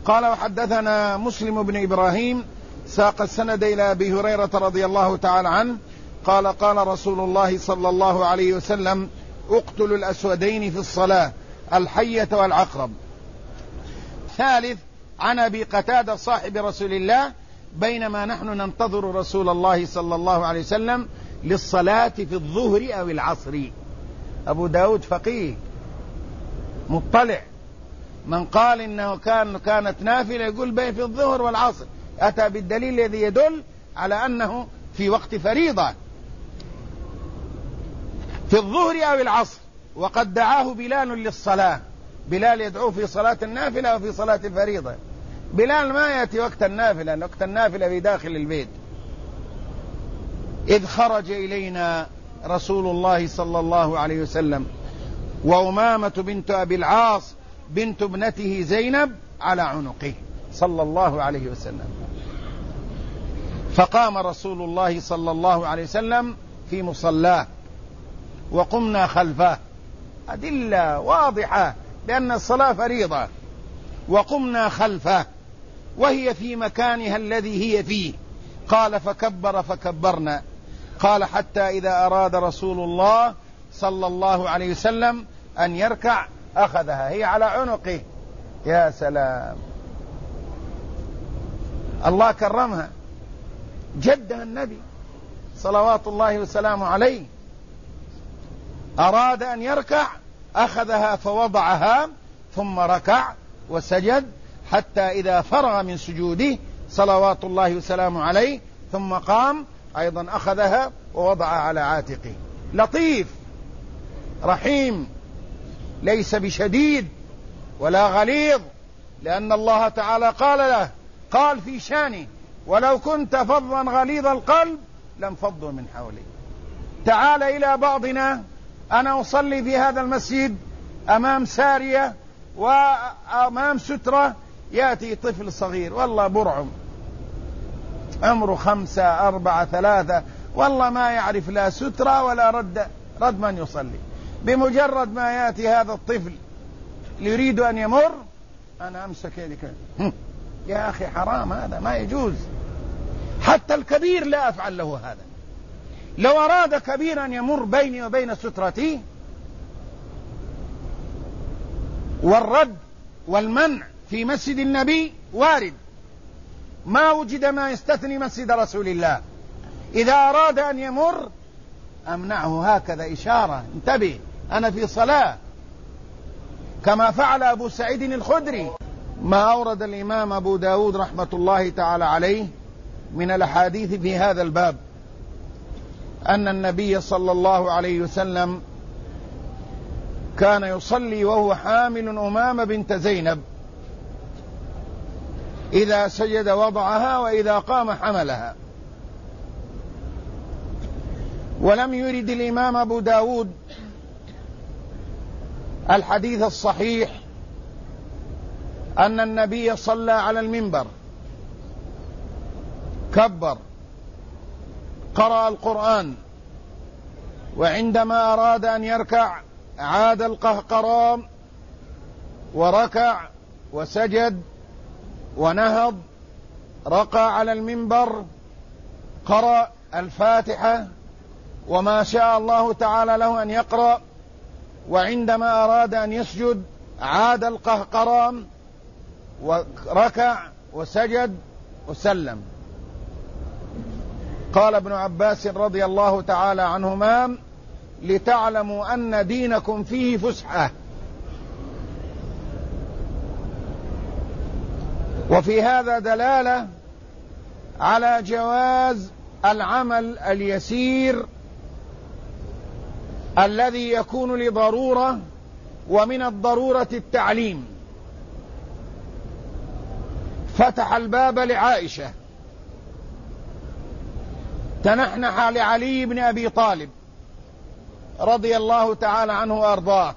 قال وحدثنا مسلم بن إبراهيم ساق السند إلى أبي هريرة رضي الله تعالى عنه قال قال رسول الله صلى الله عليه وسلم اقتلوا الأسودين في الصلاة الحية والعقرب. ثالث عن أبي قتادة صاحب رسول الله بينما نحن ننتظر رسول الله صلى الله عليه وسلم للصلاة في الظهر أو العصر. أبو داود فقيه مطلع، من قال إنه كانت نافلة يقول بين في الظهر والعصر، أتى بالدليل الذي يدل على أنه في وقت فريضة في الظهر أو العصر. وقد دعاه بلال للصلاة، بلال يدعوه في صلاة النافلة وفي صلاة الفريضة. بلال ما يأتي وقت النافلة، وقت النافلة في داخل البيت. إذ خرج إلينا رسول الله صلى الله عليه وسلم وأمامة بنت أبي العاص بنت ابنته زينب على عنقه صلى الله عليه وسلم، فقام رسول الله صلى الله عليه وسلم في مصلاه وقمنا خلفه، أدلة واضحة بأن الصلاة فريضة، وقمنا خلفه وهي في مكانها الذي هي فيه. قال فكبر فكبرنا. قال حتى إذا أراد رسول الله صلى الله عليه وسلم أن يركع أخذها، هي على عنقه. يا سلام، الله كرمها، جدها النبي صلوات الله وسلامه عليه، أراد أن يركع أخذها فوضعها ثم ركع وسجد حتى إذا فرغ من سجوده صلوات الله وسلامه عليه ثم قام أيضا أخذها ووضعها على عاتقه. لطيف رحيم، ليس بشديد ولا غليظ، لأن الله تعالى قال له، قال في شانه ولو كنت فظا غليظ القلب لانفضوا من حولك. تعال إلى بعضنا، أنا أصلي في هذا المسجد أمام سارية وأمام سترة، يأتي طفل صغير والله برعم عمره 5 4 3 والله ما يعرف لا سترة ولا رد من يصلي. بمجرد ما يأتي هذا الطفل يريد أن يمر أنا أمسك يدك، يا أخي حرام، هذا ما يجوز. حتى الكبير لا أفعل له هذا. لو أراد كبير أن يمر بيني وبين سترتي، والرد والمنع في مسجد النبي وارد، ما وجد ما يستثني مسجد رسول الله. إذا أراد أن يمر أمنعه هكذا إشارة، انتبه أنا في صلاة، كما فعل أبو سعيد الخدري. ما أورد الإمام أبو داود رحمة الله تعالى عليه من الأحاديث في هذا الباب أن النبي صلى الله عليه وسلم كان يصلي وهو حامل أمامة بنت زينب، إذا سجد وضعها وإذا قام حملها. ولم يرد الإمام أبو داود الحديث الصحيح أن النبي صلى على المنبر كبر قرأ القرآن، وعندما أراد أن يركع عاد القهقرام وركع وسجد ونهض، رقى على المنبر، قرأ الفاتحة وما شاء الله تعالى له أن يقرأ، وعندما أراد أن يسجد عاد القهقرام وركع وسجد وسلم. قال ابن عباس رضي الله تعالى عنهما لتعلموا أن دينكم فيه فسحة. وفي هذا دلالة على جواز العمل اليسير الذي يكون لضرورة، ومن الضرورة التعليم. فتح الباب لعائشة، تنحنح لعلي بن أبي طالب رضي الله تعالى عنه وأرضاه،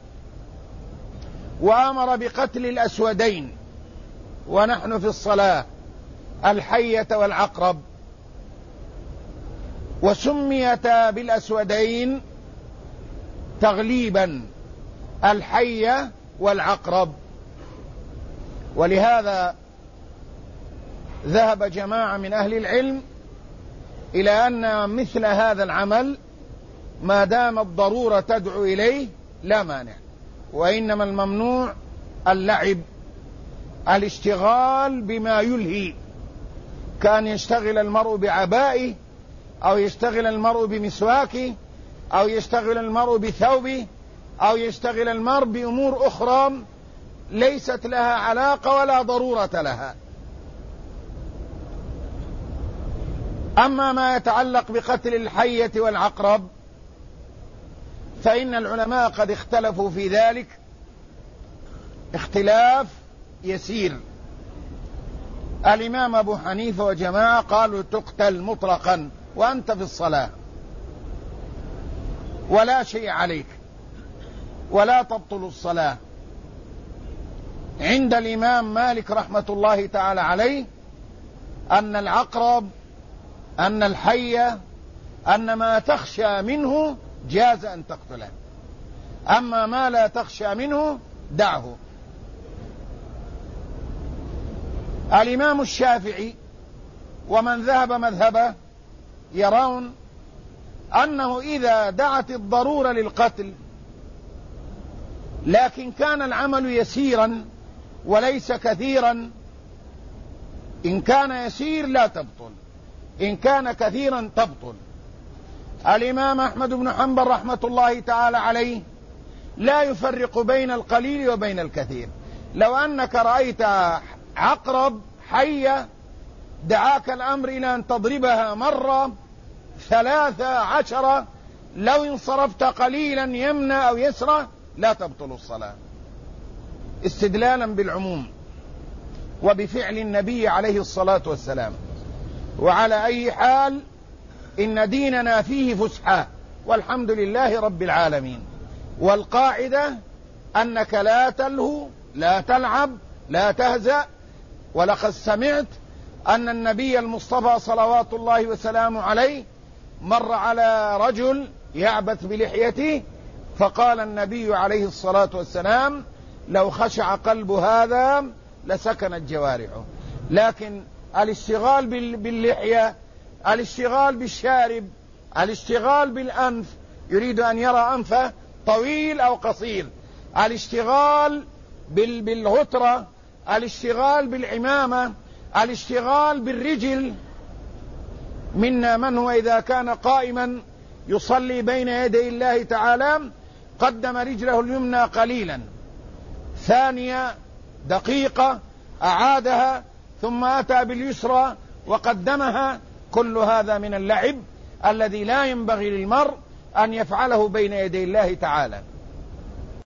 وأمر بقتل الأسودين ونحن في الصلاة، الحية والعقرب، وسميتا بالأسودين تغليبا، الحية والعقرب. ولهذا ذهب جماعة من أهل العلم إلى أن مثل هذا العمل ما دام الضرورة تدعو إليه لا مانع، وإنما الممنوع اللعب، الاشتغال بما يلهي، كان يشتغل المرء بعبائه، أو يشتغل المرء بمسواكه، أو يشتغل المرء بثوبه، أو يشتغل المرء بأمور أخرى ليست لها علاقة ولا ضرورة لها. أما ما يتعلق بقتل الحية والعقرب فإن العلماء قد اختلفوا في ذلك اختلاف يسير. الإمام أبو حنيفة وجماعة قالوا تقتل مطلقا وأنت في الصلاة ولا شيء عليك ولا تبطل الصلاة. عند الإمام مالك رحمة الله تعالى عليه أن العقرب، أن الحية، أن ما تخشى منه جاز أن تقتله، أما ما لا تخشى منه دعه. الإمام الشافعي ومن ذهب مذهبه يرون أنه إذا دعت الضرورة للقتل لكن كان العمل يسيرا وليس كثيرا، إن كان يسير لا تبطل، إن كان كثيرا تبطل. الإمام أحمد بن حنبل رحمة الله تعالى عليه لا يفرق بين القليل وبين الكثير. لو أنك رأيت عقرب حية دعاك الأمر إلى أن تضربها مرة 13، لو انصرفت قليلا يمنى أو يسرى لا تبطل الصلاة، استدلالا بالعموم وبفعل النبي عليه الصلاة والسلام. وعلى أي حال إن ديننا فيه فسحة والحمد لله رب العالمين. والقاعدة أنك لا تلهو، لا تلعب، لا تهزأ. ولقد سمعت أن النبي المصطفى صلوات الله وسلامه عليه مر على رجل يعبث بلحيته فقال النبي عليه الصلاة والسلام لو خشع قلب هذا لسكنت جوارحه. لكن الاشتغال باللحية، الاشتغال بالشارب، الاشتغال بالأنف، يريد أن يرى أنفه طويل أو قصير، الاشتغال بالغترة، الاشتغال بالعمامة، الاشتغال بالرجل. منا من هو إذا كان قائما يصلي بين يدي الله تعالى قدم رجله اليمنى قليلا، ثانية دقيقة أعادها، ثم أتى باليسرى وقدمها. كل هذا من اللعب الذي لا ينبغي للمرء أن يفعله بين يدي الله تعالى.